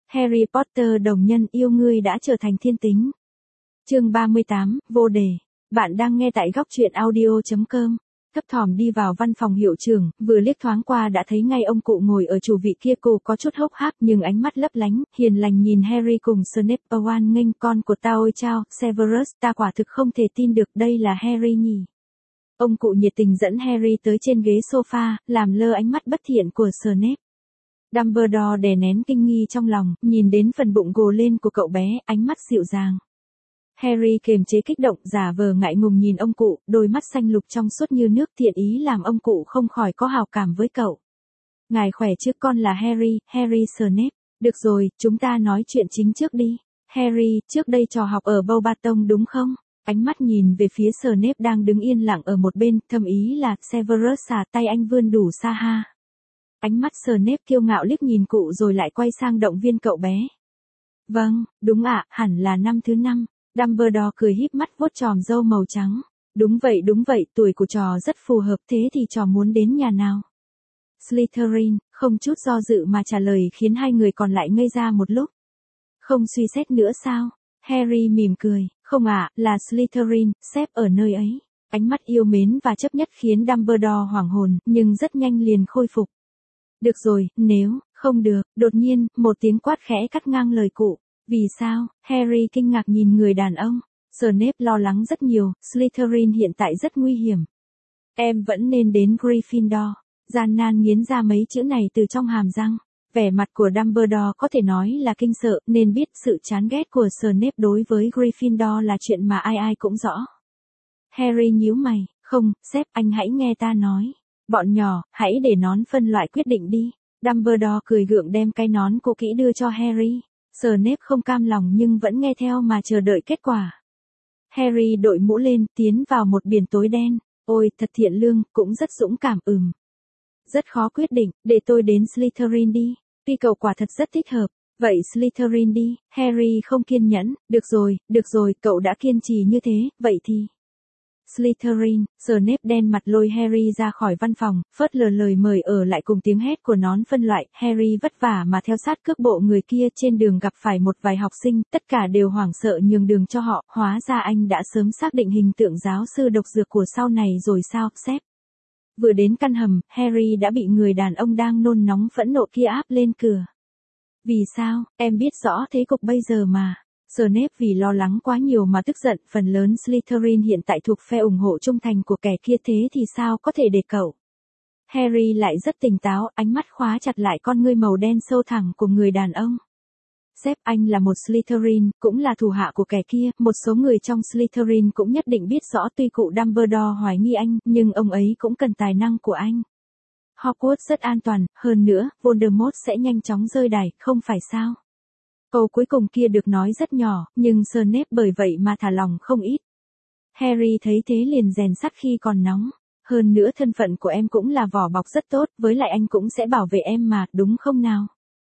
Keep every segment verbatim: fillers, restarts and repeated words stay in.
Harry Potter đồng nhân yêu ngươi đã trở thành thiên tính. Chương ba mươi tám, vô đề. Bạn đang nghe tại góc truyện audio chấm com. Thấp thỏm đi vào văn phòng hiệu trưởng, vừa liếc thoáng qua đã thấy ngay ông cụ ngồi ở chủ vị kia, cô có chút hốc hác nhưng ánh mắt lấp lánh, hiền lành nhìn Harry cùng Snape. Oan nghênh con của ta ôi chao, Severus, ta quả thực không thể tin được đây là Harry nhỉ. Ông cụ nhiệt tình dẫn Harry tới trên ghế sofa, làm lơ ánh mắt bất thiện của Snape. Dumbledore đè nén kinh nghi trong lòng, nhìn đến phần bụng gồ lên của cậu bé, ánh mắt dịu dàng. Harry kiềm chế kích động, giả vờ ngại ngùng nhìn ông cụ, đôi mắt xanh lục trong suốt như nước, thiện ý làm ông cụ không khỏi có hào cảm với cậu. Ngài khỏe chứ, con là Harry, Harry Snape. Được rồi, chúng ta nói chuyện chính trước đi. Harry, trước đây trò học ở Beauxbatons đúng không? Ánh mắt nhìn về phía Snape đang đứng yên lặng ở một bên, thầm ý là, Severus à, tay anh vươn đủ xa ha. Ánh mắt Snape kiêu ngạo liếc nhìn cụ rồi lại quay sang động viên cậu bé. Vâng, đúng ạ, hẳn là năm thứ năm. Dumbledore cười híp mắt vuốt chòm râu màu trắng. Đúng vậy đúng vậy, tuổi của trò rất phù hợp, thế thì trò muốn đến nhà nào? Slytherin, không chút do dự mà trả lời khiến hai người còn lại ngây ra một lúc. Không suy xét nữa sao? Harry mỉm cười, không ạ, là Slytherin, sếp ở nơi ấy. Ánh mắt yêu mến và chấp nhất khiến Dumbledore hoảng hồn, nhưng rất nhanh liền khôi phục. Được rồi, nếu, không được, đột nhiên, một tiếng quát khẽ cắt ngang lời cụ. Vì sao? Harry kinh ngạc nhìn người đàn ông. Snape lo lắng rất nhiều, Slytherin hiện tại rất nguy hiểm. Em vẫn nên đến Gryffindor. Gian nan nghiến ra mấy chữ này từ trong hàm răng. Vẻ mặt của Dumbledore có thể nói là kinh sợ, nên biết sự chán ghét của Snape đối với Gryffindor là chuyện mà ai ai cũng rõ. Harry nhíu mày, không, sếp, anh hãy nghe ta nói. Bọn nhỏ, hãy để nón phân loại quyết định đi. Dumbledore cười gượng đem cái nón cũ kỹ đưa cho Harry. Snape không cam lòng nhưng vẫn nghe theo mà chờ đợi kết quả. Harry đội mũ lên, tiến vào một biển tối đen. Ôi, thật thiện lương, cũng rất dũng cảm, ừm. Rất khó quyết định, để tôi đến Slytherin đi. Tuy cậu quả thật rất thích hợp. Vậy Slytherin đi. Harry không kiên nhẫn. Được rồi, được rồi, cậu đã kiên trì như thế, vậy thì... Slytherin. Snape đen mặt lôi Harry ra khỏi văn phòng, phớt lờ lời mời ở lại cùng tiếng hét của nón phân loại. Harry vất vả mà theo sát cước bộ người kia, trên đường gặp phải một vài học sinh, tất cả đều hoảng sợ nhường đường cho họ. Hóa ra anh đã sớm xác định hình tượng giáo sư độc dược của sau này rồi sao, sếp? Vừa đến căn hầm, Harry đã bị người đàn ông đang nôn nóng phẫn nộ kia áp lên cửa. Vì sao? Em biết rõ thế cục bây giờ mà. Snape vì lo lắng quá nhiều mà tức giận, phần lớn Slytherin hiện tại thuộc phe ủng hộ trung thành của kẻ kia, thế thì sao có thể để cậu? Harry lại rất tỉnh táo, ánh mắt khóa chặt lại con ngươi màu đen sâu thẳm của người đàn ông. Sếp, anh là một Slytherin, cũng là thủ hạ của kẻ kia, một số người trong Slytherin cũng nhất định biết rõ, tuy cụ Dumbledore hoài nghi anh, nhưng ông ấy cũng cần tài năng của anh. Hogwarts rất an toàn, hơn nữa, Voldemort sẽ nhanh chóng rơi đài, không phải sao? Câu cuối cùng kia được nói rất nhỏ, nhưng Snape bởi vậy mà thả lòng không ít. Harry thấy thế liền rèn sắt khi còn nóng. Hơn nữa thân phận của em cũng là vỏ bọc rất tốt, với lại anh cũng sẽ bảo vệ em mà, đúng không nào?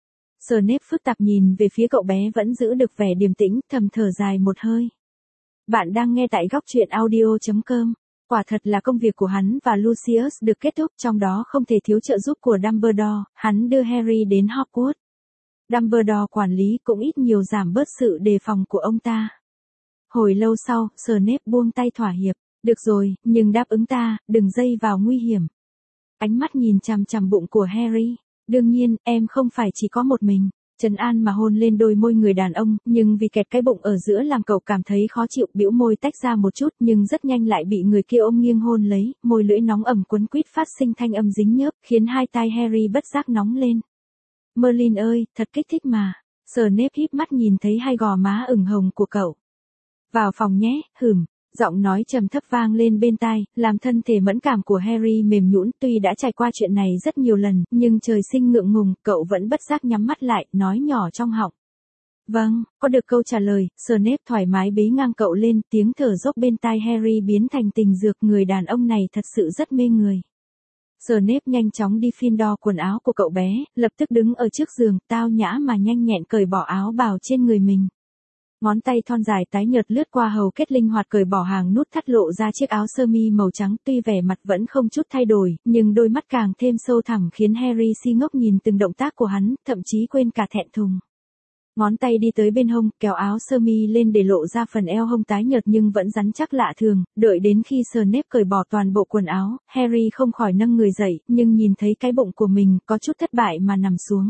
Snape phức tạp nhìn về phía cậu bé vẫn giữ được vẻ điềm tĩnh, thầm thở dài một hơi. Bạn đang nghe tại góc truyện audio chấm com. Quả thật là công việc của hắn và Lucius được kết thúc, trong đó không thể thiếu trợ giúp của Dumbledore, hắn đưa Harry đến Hogwarts. Dumbledore quản lý cũng ít nhiều giảm bớt sự đề phòng của ông ta. Hồi lâu sau, Snape buông tay thỏa hiệp. Được rồi, nhưng đáp ứng ta, đừng dây vào nguy hiểm. Ánh mắt nhìn chằm chằm bụng của Harry. Đương nhiên, em không phải chỉ có một mình. Trấn an mà hôn lên đôi môi người đàn ông, nhưng vì kẹt cái bụng ở giữa làm cậu cảm thấy khó chịu, bĩu môi tách ra một chút, nhưng rất nhanh lại bị người kia ôm nghiêng hôn lấy, môi lưỡi nóng ẩm quấn quýt phát sinh thanh âm dính nhớp, khiến hai tai Harry bất giác nóng lên. Merlin ơi, thật kích thích mà. Snape híp mắt nhìn thấy hai gò má ửng hồng của cậu. Vào phòng nhé, hừm. Giọng nói trầm thấp vang lên bên tai, làm thân thể mẫn cảm của Harry mềm nhũn. Tuy đã trải qua chuyện này rất nhiều lần, nhưng trời sinh ngượng ngùng, cậu vẫn bất giác nhắm mắt lại, nói nhỏ trong họng. Vâng, có được câu trả lời, Snape thoải mái bế ngang cậu lên, tiếng thở dốc bên tai Harry biến thành tình dược, người đàn ông này thật sự rất mê người. Snape nhanh chóng đi phiên đo quần áo của cậu bé, lập tức đứng ở trước giường, tao nhã mà nhanh nhẹn cởi bỏ áo bào trên người mình. Ngón tay thon dài tái nhợt lướt qua hầu kết linh hoạt cởi bỏ hàng nút thắt lộ ra chiếc áo sơ mi màu trắng, tuy vẻ mặt vẫn không chút thay đổi, nhưng đôi mắt càng thêm sâu thẳm khiến Harry si ngốc nhìn từng động tác của hắn, thậm chí quên cả thẹn thùng. Ngón tay đi tới bên hông, kéo áo sơ mi lên để lộ ra phần eo hông tái nhợt nhưng vẫn rắn chắc lạ thường, đợi đến khi Snape cởi bỏ toàn bộ quần áo, Harry không khỏi nâng người dậy, nhưng nhìn thấy cái bụng của mình, có chút thất bại mà nằm xuống.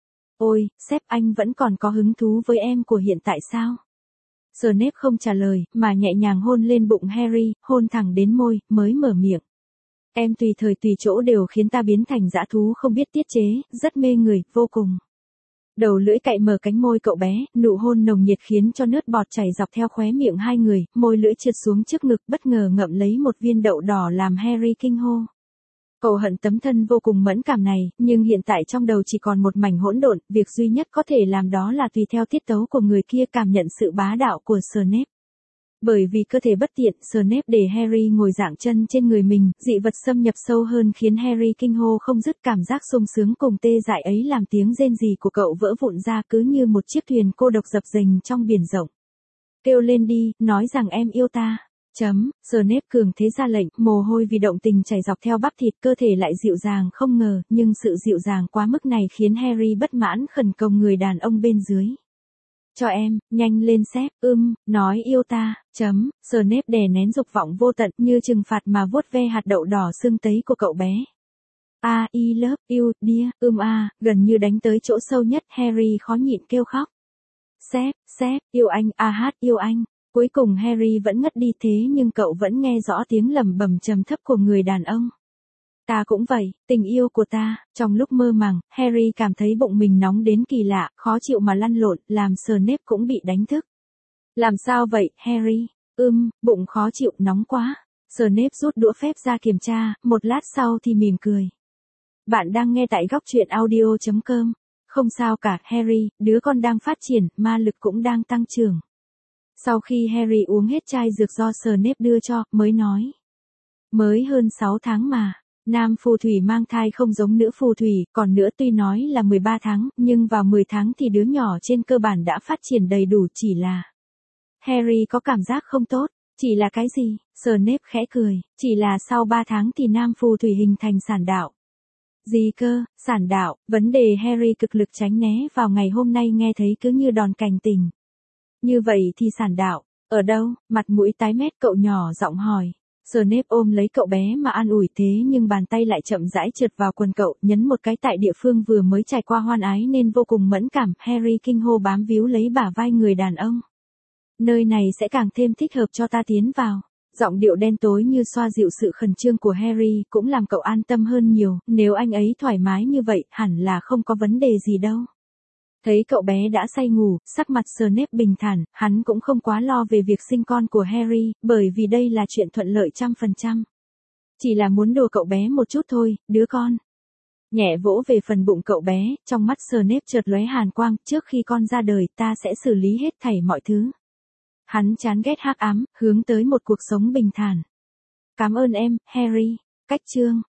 Ôi, sếp anh vẫn còn có hứng thú với em của hiện tại sao? Snape không trả lời, mà nhẹ nhàng hôn lên bụng Harry, hôn thẳng đến môi, mới mở miệng. Em tùy thời tùy chỗ đều khiến ta biến thành dã thú không biết tiết chế, rất mê người, vô cùng. Đầu lưỡi cạy mở cánh môi cậu bé, nụ hôn nồng nhiệt khiến cho nước bọt chảy dọc theo khóe miệng hai người, môi lưỡi trượt xuống trước ngực bất ngờ ngậm lấy một viên đậu đỏ làm Harry kinh hô. Cậu hận tấm thân vô cùng mẫn cảm này, nhưng hiện tại trong đầu chỉ còn một mảnh hỗn độn, việc duy nhất có thể làm đó là tùy theo tiết tấu của người kia cảm nhận sự bá đạo của Snape. Bởi vì cơ thể bất tiện, Snape để Harry ngồi dạng chân trên người mình, dị vật xâm nhập sâu hơn khiến Harry kinh hô không dứt, cảm giác sung sướng cùng tê dại ấy làm tiếng rên rỉ của cậu vỡ vụn ra cứ như một chiếc thuyền cô độc dập dềnh trong biển rộng. Kêu lên đi, nói rằng em yêu ta. Chấm, Snape cường thế ra lệnh, mồ hôi vì động tình chảy dọc theo bắp thịt, cơ thể lại dịu dàng không ngờ, nhưng sự dịu dàng quá mức này khiến Harry bất mãn khẩn cầu người đàn ông bên dưới. Cho em, nhanh lên sếp, ưm, nói yêu ta, chấm, Snape đè nén dục vọng vô tận như trừng phạt mà vuốt ve hạt đậu đỏ sưng tấy của cậu bé. A, I love you, dear, ưm a, gần như đánh tới chỗ sâu nhất, Harry khó nhịn kêu khóc. Sếp, sếp, yêu anh, a hát, yêu anh. Cuối cùng Harry vẫn ngất đi thế nhưng cậu vẫn nghe rõ tiếng lẩm bẩm trầm thấp của người đàn ông. Ta cũng vậy, tình yêu của ta. Trong lúc mơ màng, Harry cảm thấy bụng mình nóng đến kỳ lạ, khó chịu mà lăn lộn, làm Snape cũng bị đánh thức. Làm sao vậy, Harry? Ưm, bụng khó chịu, nóng quá. Snape rút đũa phép ra kiểm tra, một lát sau thì mỉm cười. Bạn đang nghe tại góc truyện audio chấm com. Không sao cả, Harry, đứa con đang phát triển, ma lực cũng đang tăng trưởng. Sau khi Harry uống hết chai dược do Snape đưa cho, mới nói. Mới hơn sáu tháng mà. Nam phù thủy mang thai không giống nữ phù thủy, còn nữa tuy nói là mười ba tháng, nhưng vào mười tháng thì đứa nhỏ trên cơ bản đã phát triển đầy đủ, chỉ là. Harry có cảm giác không tốt, chỉ là cái gì? Snape khẽ cười, chỉ là sau ba tháng thì nam phù thủy hình thành sản đạo. Gì cơ, sản đạo, vấn đề Harry cực lực tránh né vào ngày hôm nay nghe thấy cứ như đòn cảnh tỉnh. Như vậy thì sản đạo, ở đâu? Mặt mũi tái mét cậu nhỏ giọng hỏi. Snape ôm lấy cậu bé mà an ủi thế nhưng bàn tay lại chậm rãi trượt vào quần cậu, nhấn một cái tại địa phương vừa mới trải qua hoan ái nên vô cùng mẫn cảm. Harry kinh hô bám víu lấy bả vai người đàn ông. Nơi này sẽ càng thêm thích hợp cho ta tiến vào. Giọng điệu đen tối như xoa dịu sự khẩn trương của Harry cũng làm cậu an tâm hơn nhiều, nếu anh ấy thoải mái như vậy hẳn là không có vấn đề gì đâu. Thấy cậu bé đã say ngủ, sắc mặt Snape bình thản, hắn cũng không quá lo về việc sinh con của Harry, bởi vì đây là chuyện thuận lợi trăm phần trăm. Chỉ là muốn đùa cậu bé một chút thôi, đứa con. Nhẹ vỗ về phần bụng cậu bé, trong mắt Snape chợt lóe hàn quang, trước khi con ra đời ta sẽ xử lý hết thảy mọi thứ. Hắn chán ghét hắc ám, hướng tới một cuộc sống bình thản. Cảm ơn em, Harry. Cách chương.